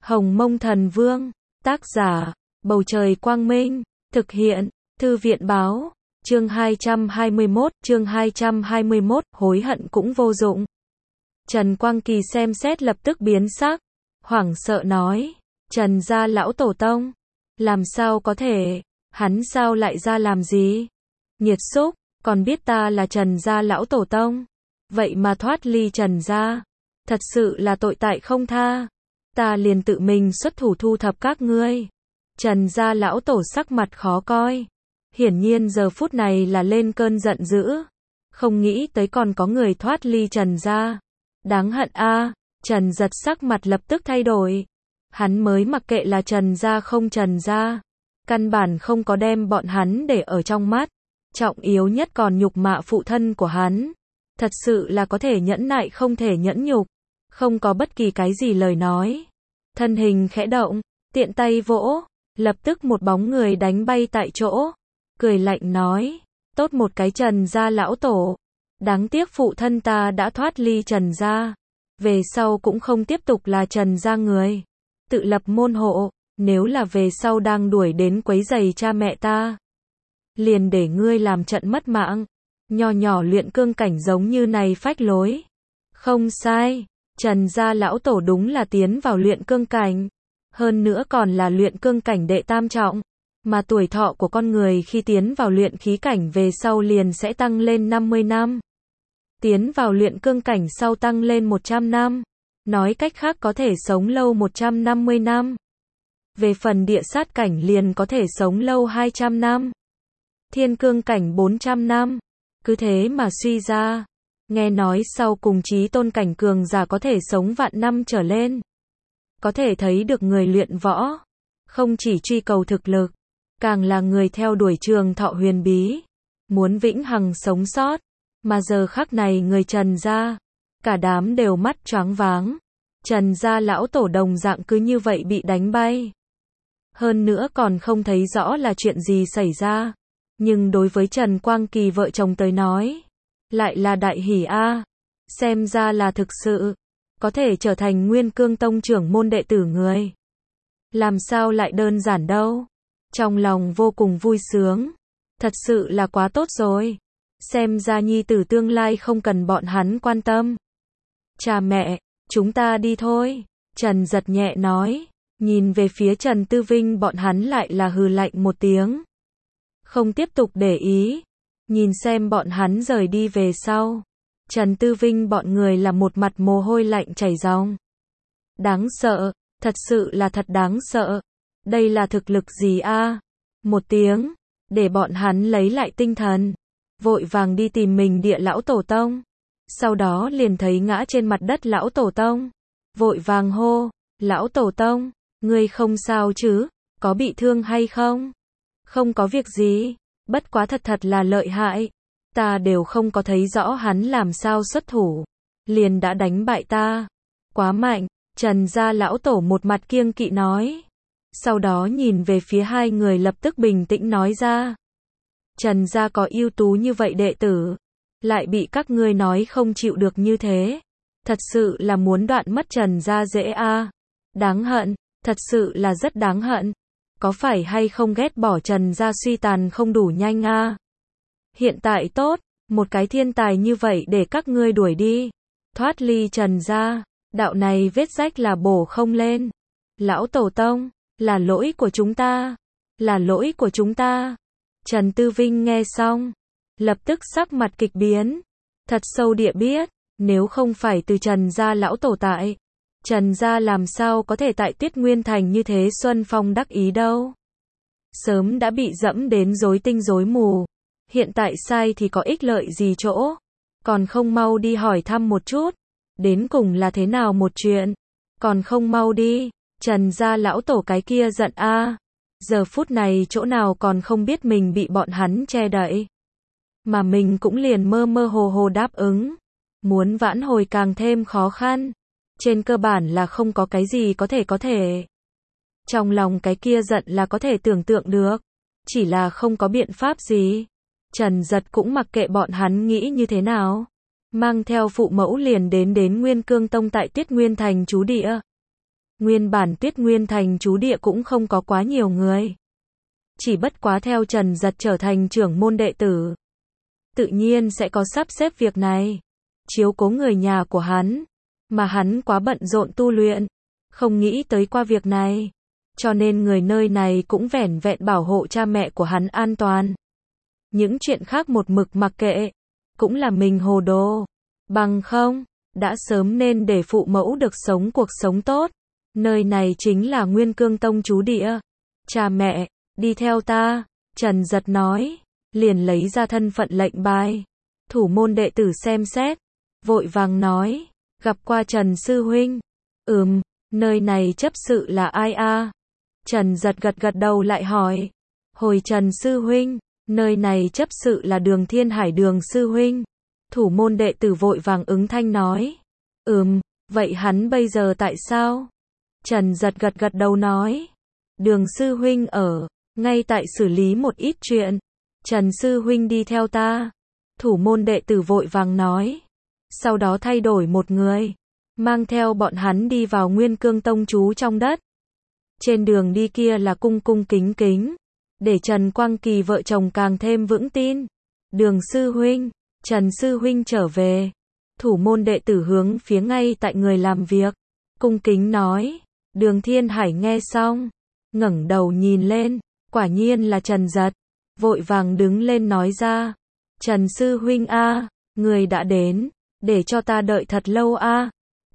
Hồng Mông Thần Vương, tác giả, Bầu Trời Quang Minh, thực hiện, Thư viện Báo, chương 221, hối hận cũng vô dụng. Trần Quang Kỳ xem xét lập tức biến sắc, hoảng sợ nói, Trần gia lão tổ tông, làm sao có thể, hắn sao lại ra làm gì? Nhiệt xúc, còn biết ta là Trần gia lão tổ tông, vậy mà thoát ly Trần gia, thật sự là tội tại không tha, ta liền tự mình xuất thủ thu thập các ngươi. Trần gia lão tổ sắc mặt khó coi, hiển nhiên giờ phút này là lên cơn giận dữ, không nghĩ tới còn có người thoát ly Trần gia. Đáng hận a, Trần Giật sắc mặt lập tức thay đổi. Hắn mới mặc kệ là Trần gia không Trần gia, căn bản không có đem bọn hắn để ở trong mắt, trọng yếu nhất còn nhục mạ phụ thân của hắn. Thật sự là có thể nhẫn nại không thể nhẫn nhục, không có bất kỳ cái gì lời nói. Thân hình khẽ động, tiện tay vỗ, lập tức một bóng người đánh bay tại chỗ, cười lạnh nói, tốt một cái Trần gia lão tổ. Đáng tiếc phụ thân ta đã thoát ly Trần gia, về sau cũng không tiếp tục là Trần gia người, tự lập môn hộ, nếu là về sau đang đuổi đến quấy rầy cha mẹ ta, liền để ngươi làm trận mất mạng. Nho nhỏ luyện cương cảnh giống như này phách lối. Không sai, Trần gia lão tổ đúng là tiến vào luyện cương cảnh, hơn nữa còn là luyện cương cảnh đệ tam trọng, mà tuổi thọ của con người khi tiến vào luyện khí cảnh về sau liền sẽ tăng lên 50 năm. Tiến vào luyện cương cảnh sau tăng lên 100 năm, nói cách khác có thể sống lâu 150 năm. Về phần địa sát cảnh liền có thể sống lâu 200 năm. Thiên cương cảnh 400 năm. Cứ thế mà suy ra, nghe nói sau cùng chí tôn cảnh cường giả có thể sống vạn năm trở lên. Có thể thấy được người luyện võ, không chỉ truy cầu thực lực, càng là người theo đuổi trường thọ huyền bí, muốn vĩnh hằng sống sót. Mà giờ khắc này người Trần gia, cả đám đều mắt choáng váng. Trần gia lão tổ đồng dạng cứ như vậy bị đánh bay. Hơn nữa còn không thấy rõ là chuyện gì xảy ra. Nhưng đối với Trần Quang Kỳ vợ chồng tới nói, lại là đại hỉ a, xem ra là thực sự, có thể trở thành Nguyên Cương Tông trưởng môn đệ tử người. Làm sao lại đơn giản đâu. Trong lòng vô cùng vui sướng, thật sự là quá tốt rồi. Xem ra nhi tử tương lai không cần bọn hắn quan tâm. Cha mẹ, chúng ta đi thôi. Trần Giật nhẹ nói, nhìn về phía Trần Tư Vinh bọn hắn lại là hừ lạnh một tiếng. Không tiếp tục để ý, nhìn xem bọn hắn rời đi về sau. Trần Tư Vinh bọn người là một mặt mồ hôi lạnh chảy ròng. Đáng sợ, thật sự là thật đáng sợ. Đây là thực lực gì a? Một tiếng, để bọn hắn lấy lại tinh thần. Vội vàng đi tìm mình địa lão tổ tông. Sau đó liền thấy ngã trên mặt đất lão tổ tông. Vội vàng hô, lão tổ tông, ngươi không sao chứ, có bị thương hay không? Không có việc gì, bất quá thật là lợi hại. Ta đều không có thấy rõ hắn làm sao xuất thủ, liền đã đánh bại ta. Quá mạnh, Trần gia lão tổ một mặt kiêng kỵ nói. Sau đó nhìn về phía hai người lập tức bình tĩnh nói ra. Trần gia có ưu tú như vậy đệ tử, lại bị các ngươi nói không chịu được như thế. Thật sự là muốn đoạn mất Trần gia dễ a. Đáng hận, thật sự là rất đáng hận. Có phải hay không ghét bỏ Trần gia suy tàn không đủ nhanh a? Hiện tại tốt, một cái thiên tài như vậy để các ngươi đuổi đi. Thoát ly Trần gia, đạo này vết rách là bổ không lên. Lão tổ tông, là lỗi của chúng ta. Là lỗi của chúng ta. Trần Tư Vinh nghe xong, lập tức sắc mặt kịch biến. Thật sâu địa biết, nếu không phải từ Trần gia lão tổ tại, Trần gia làm sao có thể tại Tuyết Nguyên Thành như thế xuân phong đắc ý đâu. Sớm đã bị dẫm đến rối tinh rối mù. Hiện tại sai thì có ích lợi gì chỗ. Còn không mau đi hỏi thăm một chút. Đến cùng là thế nào một chuyện. Còn không mau đi. Trần gia lão tổ cái kia giận a. Giờ phút này chỗ nào còn không biết mình bị bọn hắn che đậy. Mà mình cũng liền mơ mơ hồ hồ đáp ứng. Muốn vãn hồi càng thêm khó khăn. Trên cơ bản là không có cái gì có thể. Trong lòng cái kia giận là có thể tưởng tượng được. Chỉ là không có biện pháp gì. Trần Giật cũng mặc kệ bọn hắn nghĩ như thế nào. Mang theo phụ mẫu liền đến Nguyên Cương Tông tại Tuyết Nguyên Thành trú địa. Nguyên bản Tuyết Nguyên Thành trú địa cũng không có quá nhiều người. Chỉ bất quá theo Trần Giật trở thành trưởng môn đệ tử, tự nhiên sẽ có sắp xếp việc này, chiếu cố người nhà của hắn, mà hắn quá bận rộn tu luyện, không nghĩ tới qua việc này, cho nên người nơi này cũng vẻn vẹn bảo hộ cha mẹ của hắn an toàn. Những chuyện khác một mực mặc kệ, cũng là mình hồ đồ, bằng không, đã sớm nên để phụ mẫu được sống cuộc sống tốt. Nơi này chính là Nguyên Cương Tông trú địa. Cha mẹ, đi theo ta, Trần Giật nói, liền lấy ra thân phận lệnh bài. Thủ môn đệ tử xem xét, vội vàng nói, gặp qua Trần Sư Huynh. Nơi này chấp sự là ai a? Trần Giật gật gật đầu lại hỏi, hồi Trần Sư Huynh, nơi này chấp sự là Đường Thiên Hải Đường Sư Huynh. Thủ môn đệ tử vội vàng ứng thanh nói, vậy hắn bây giờ tại sao? Trần Giật gật gật đầu nói, Đường Sư Huynh ở, ngay tại xử lý một ít chuyện. Trần Sư Huynh đi theo ta. Thủ môn đệ tử vội vàng nói. Sau đó thay đổi một người, mang theo bọn hắn đi vào Nguyên Cương Tông trú trong đất. Trên đường đi kia là cung cung kính kính, để Trần Quang Kỳ vợ chồng càng thêm vững tin. Đường Sư Huynh, Trần Sư Huynh trở về. Thủ môn đệ tử hướng phía ngay tại người làm việc, cung kính nói. Đường Thiên Hải nghe xong, ngẩng đầu nhìn lên, quả nhiên là Trần Giật, vội vàng đứng lên nói ra, Trần Sư Huynh a, người đã đến, để cho ta đợi thật lâu a,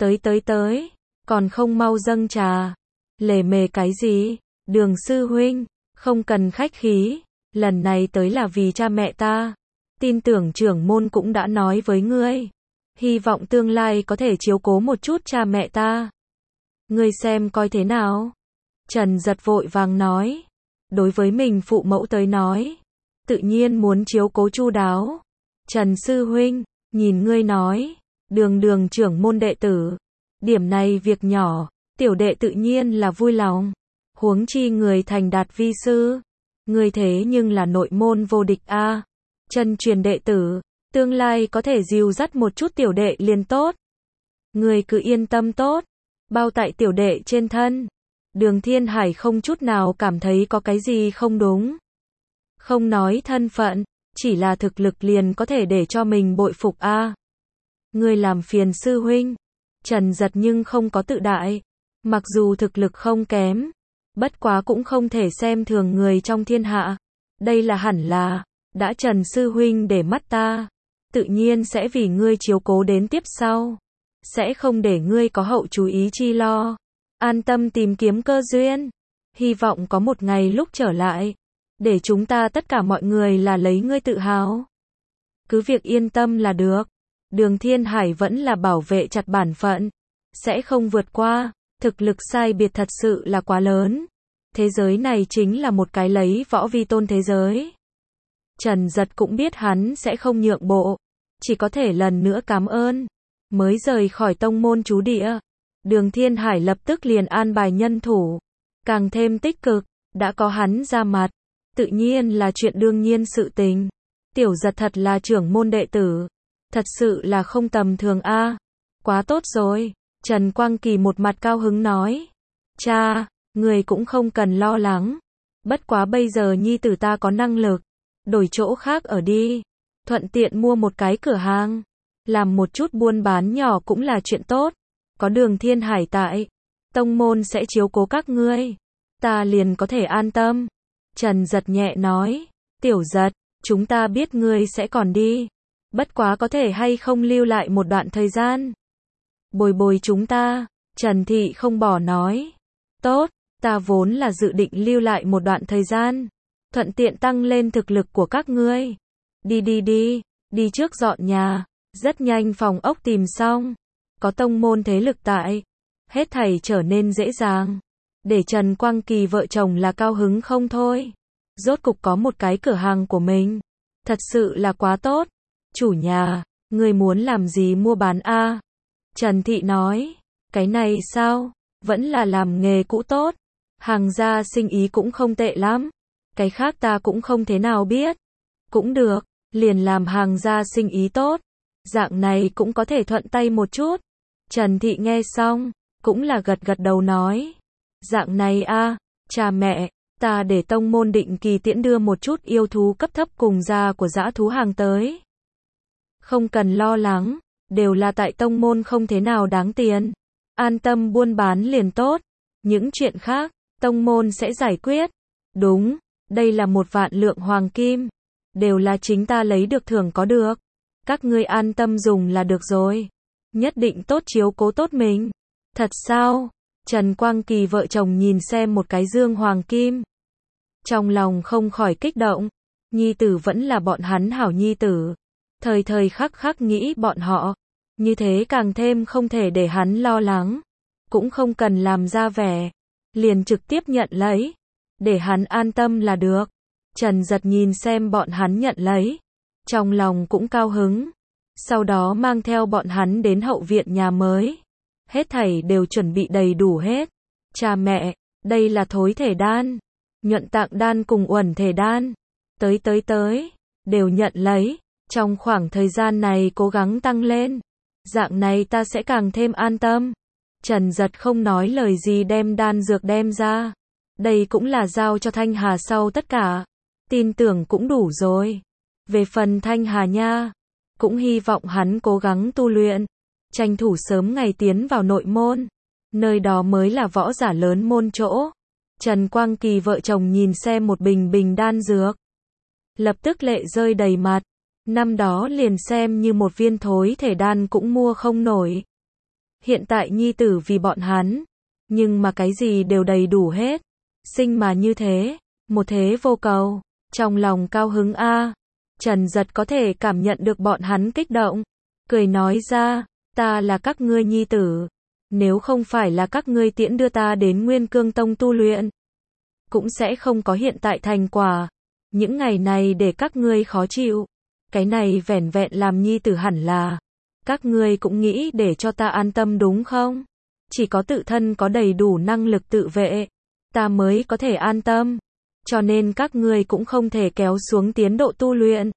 tới, còn không mau dâng trà, lề mề cái gì, Đường Sư Huynh, không cần khách khí, lần này tới là vì cha mẹ ta, tin tưởng trưởng môn cũng đã nói với ngươi, hy vọng tương lai có thể chiếu cố một chút cha mẹ ta. Ngươi xem coi thế nào? Trần Giật vội vàng nói. Đối với mình phụ mẫu tới nói, tự nhiên muốn chiếu cố chu đáo. Trần Sư Huynh, nhìn ngươi nói, đường trưởng môn đệ tử. Điểm này việc nhỏ, tiểu đệ tự nhiên là vui lòng. Huống chi người thành đạt vi sư. Ngươi thế nhưng là nội môn vô địch a. Chân truyền đệ tử, tương lai có thể dìu dắt một chút tiểu đệ liền tốt. Ngươi cứ yên tâm tốt. Bao tại tiểu đệ trên thân. Đường Thiên Hải không chút nào cảm thấy có cái gì không đúng. Không nói thân phận, chỉ là thực lực liền có thể để cho mình bội phục a. Ngươi làm phiền sư huynh. Trần Giật nhưng không có tự đại. Mặc dù thực lực không kém, bất quá cũng không thể xem thường người trong thiên hạ. Đây là hẳn là, đã Trần Sư Huynh để mắt ta, tự nhiên sẽ vì ngươi chiếu cố đến tiếp sau. Sẽ không để ngươi có hậu chú ý chi lo. An tâm tìm kiếm cơ duyên. Hy vọng có một ngày lúc trở lại, để chúng ta tất cả mọi người là lấy ngươi tự hào. Cứ việc yên tâm là được. Đường Thiên Hải vẫn là bảo vệ chặt bản phận. Sẽ không vượt qua. Thực lực sai biệt thật sự là quá lớn. Thế giới này chính là một cái lấy võ vi tôn thế giới. Trần Giật cũng biết hắn sẽ không nhượng bộ. Chỉ có thể lần nữa cảm ơn. Mới rời khỏi tông môn trú địa, Đường Thiên Hải lập tức liền an bài nhân thủ, càng thêm tích cực, đã có hắn ra mặt, tự nhiên là chuyện đương nhiên sự tình. Tiểu Giật thật là trưởng môn đệ tử, thật sự là không tầm thường a. Quá tốt rồi, Trần Quang Kỳ một mặt cao hứng nói. Cha, người cũng không cần lo lắng, bất quá bây giờ nhi tử ta có năng lực, đổi chỗ khác ở đi, thuận tiện mua một cái cửa hàng. Làm một chút buôn bán nhỏ cũng là chuyện tốt. Có Đường Thiên Hải tại, tông môn sẽ chiếu cố các ngươi. Ta liền có thể an tâm. Trần Giật nhẹ nói. Tiểu Giật, chúng ta biết ngươi sẽ còn đi. Bất quá có thể hay không lưu lại một đoạn thời gian. Bồi chúng ta. Trần Thị không bỏ nói. Tốt, ta vốn là dự định lưu lại một đoạn thời gian. Thuận tiện tăng lên thực lực của các ngươi. Đi trước dọn nhà. Rất nhanh phòng ốc tìm xong, có tông môn thế lực tại, hết thảy trở nên dễ dàng, để Trần Quang Kỳ vợ chồng là cao hứng không thôi. Rốt cục có một cái cửa hàng của mình, thật sự là quá tốt. Chủ nhà, người muốn làm gì mua bán a? Trần Thị nói, cái này sao, vẫn là làm nghề cũ tốt, hàng gia sinh ý cũng không tệ lắm, cái khác ta cũng không thế nào biết. Cũng được, liền làm hàng gia sinh ý tốt. Dạng này cũng có thể thuận tay một chút. Trần Thị nghe xong, cũng là gật gật đầu nói. Dạng này a, cha mẹ, ta để tông môn định kỳ tiễn đưa một chút yêu thú cấp thấp cùng da của dã thú hàng tới. Không cần lo lắng, đều là tại tông môn không thế nào đáng tiền. An tâm buôn bán liền tốt. Những chuyện khác, tông môn sẽ giải quyết. Đúng, đây là 1.000.000 hoàng kim. Đều là chính ta lấy được thưởng có được. Các ngươi an tâm dùng là được rồi. Nhất định tốt chiếu cố tốt mình. Thật sao? Trần Quang Kỳ vợ chồng nhìn xem một cái dương hoàng kim. Trong lòng không khỏi kích động. Nhi tử vẫn là bọn hắn hảo nhi tử. Thời thời khắc khắc nghĩ bọn họ. Như thế càng thêm không thể để hắn lo lắng. Cũng không cần làm ra vẻ. Liền trực tiếp nhận lấy. Để hắn an tâm là được. Trần Giật nhìn xem bọn hắn nhận lấy. Trong lòng cũng cao hứng. Sau đó mang theo bọn hắn đến hậu viện nhà mới. Hết thảy đều chuẩn bị đầy đủ hết. Cha mẹ, đây là thối thể đan. Nhuận tạng đan cùng uẩn thể đan. Tới. Đều nhận lấy. Trong khoảng thời gian này cố gắng tăng lên. Dạng này ta sẽ càng thêm an tâm. Trần Giật không nói lời gì đem đan dược đem ra. Đây cũng là giao cho Thanh Hà sau tất cả. Tin tưởng cũng đủ rồi. Về phần Thanh Hà nha, cũng hy vọng hắn cố gắng tu luyện. Tranh thủ sớm ngày tiến vào nội môn. Nơi đó mới là võ giả lớn môn chỗ. Trần Quang Kỳ vợ chồng nhìn xem một bình đan dược. Lập tức lệ rơi đầy mặt. Năm đó liền xem như một viên thối thể đan cũng mua không nổi. Hiện tại nhi tử vì bọn hắn. Nhưng mà cái gì đều đầy đủ hết. Sinh mà như thế. Một thế vô cầu. Trong lòng cao hứng a. Trần Giật có thể cảm nhận được bọn hắn kích động. Cười nói ra. Ta là các ngươi nhi tử. Nếu không phải là các ngươi tiễn đưa ta đến Nguyên Cương Tông tu luyện. Cũng sẽ không có hiện tại thành quả. Những ngày này để các ngươi khó chịu. Cái này vẻn vẹn làm nhi tử hẳn là. Các ngươi cũng nghĩ để cho ta an tâm đúng không? Chỉ có tự thân có đầy đủ năng lực tự vệ. Ta mới có thể an tâm. Cho nên các ngươi cũng không thể kéo xuống tiến độ tu luyện.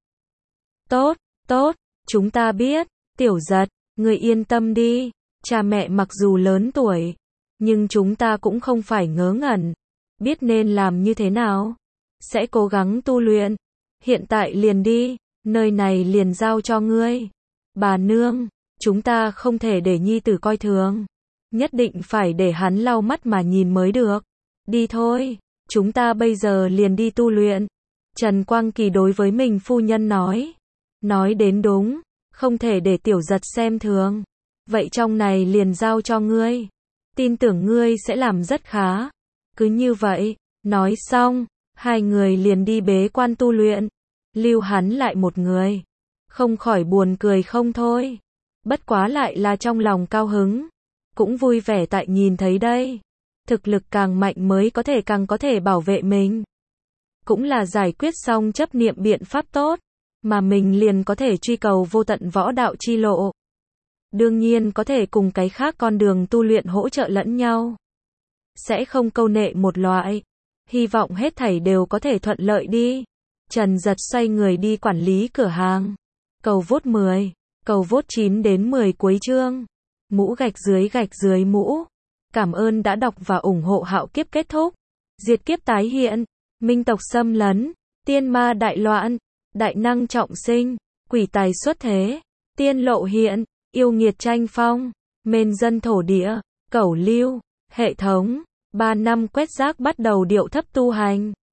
Tốt, chúng ta biết. Tiểu Giật, ngươi yên tâm đi. Cha mẹ mặc dù lớn tuổi. Nhưng chúng ta cũng không phải ngớ ngẩn. Biết nên làm như thế nào. Sẽ cố gắng tu luyện. Hiện tại liền đi. Nơi này liền giao cho ngươi. Bà nương, chúng ta không thể để nhi tử coi thường. Nhất định phải để hắn lau mắt mà nhìn mới được. Đi thôi, chúng ta bây giờ liền đi tu luyện. Trần Quang Kỳ đối với mình phu nhân nói. Nói đến đúng, không thể để Tiểu Giật xem thường. Vậy trong này liền giao cho ngươi. Tin tưởng ngươi sẽ làm rất khá. Cứ như vậy, nói xong, hai người liền đi bế quan tu luyện. Lưu hắn lại một người. Không khỏi buồn cười không thôi. Bất quá lại là trong lòng cao hứng. Cũng vui vẻ tại nhìn thấy đây. Thực lực càng mạnh mới càng có thể bảo vệ mình. Cũng là giải quyết xong chấp niệm biện pháp tốt. Mà mình liền có thể truy cầu vô tận võ đạo chi lộ. Đương nhiên có thể cùng cái khác con đường tu luyện hỗ trợ lẫn nhau. Sẽ không câu nệ một loại. Hy vọng hết thảy đều có thể thuận lợi đi. Trần Giật xoay người đi quản lý cửa hàng. Cầu vote 10, cầu vote 9 đến 10 cuối chương. Mũ gạch dưới mũ. Cảm ơn đã đọc và ủng hộ Hạo Kiếp kết thúc. Diệt kiếp tái hiện. Minh tộc xâm lấn. Tiên ma đại loạn. Đại năng trọng sinh. Quỷ tài xuất thế. Tiên lộ hiện. Yêu nghiệt tranh phong. Mên dân thổ địa. Cẩu lưu. Hệ thống. 3 năm quét rác bắt đầu điệu thấp tu hành.